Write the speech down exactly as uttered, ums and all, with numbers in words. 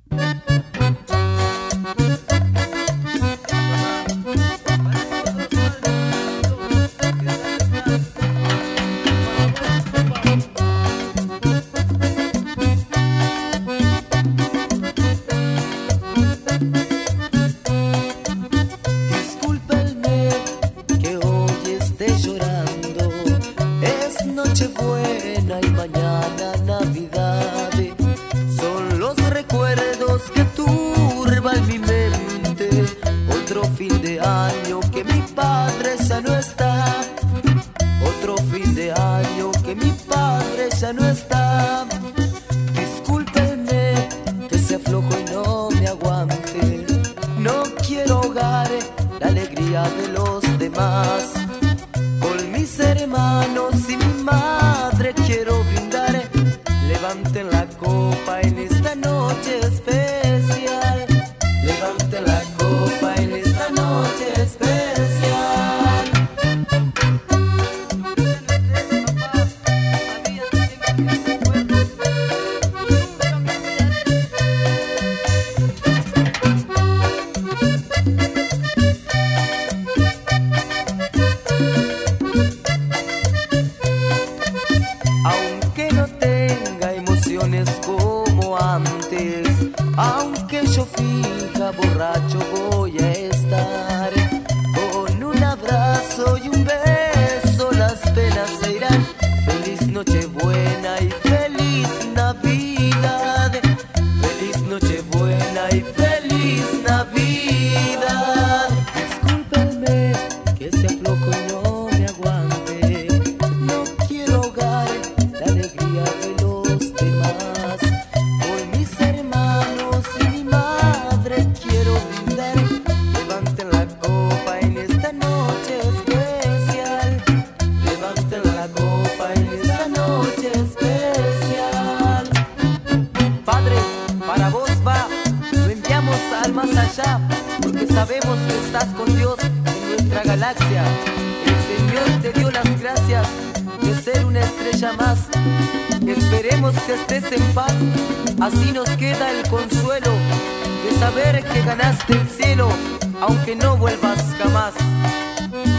Nochebuena y mañana Navidad, son los recuerdos que turban mi mente. Otro fin de año que mi padre ya no está, otro fin de año que mi padre ya no está. Discúlpenme que se aflojo y no me aguante, no quiero ahogar la alegría de los demás. Con mis hermanos y mi madre quiero brindar, levanten la copa en esta noche especial, levanten la copa en esta noche especial. Aunque no tenga emociones como antes, aunque yo fija borracho voy a estar, con un abrazo y un beso las penas se irán. Feliz Nochebuena y feliz Navidad, feliz Nochebuena y feliz Navidad. Discúlpenme que se aflojo y no me aguante, no quiero ahogar la alegría de los demás. Por mis hermanos y mi madre quiero brindar, levanten la copa en esta noche especial, levanten la copa en esta noche especial. Padre, para vos va, lo enviamos al más allá, porque sabemos que estás con Dios en nuestra galaxia. El Señor te dio las gracias de ser una estrella más. Esperemos que estés en paz, así nos queda el consuelo de saber que ganaste el cielo, aunque no vuelvas jamás.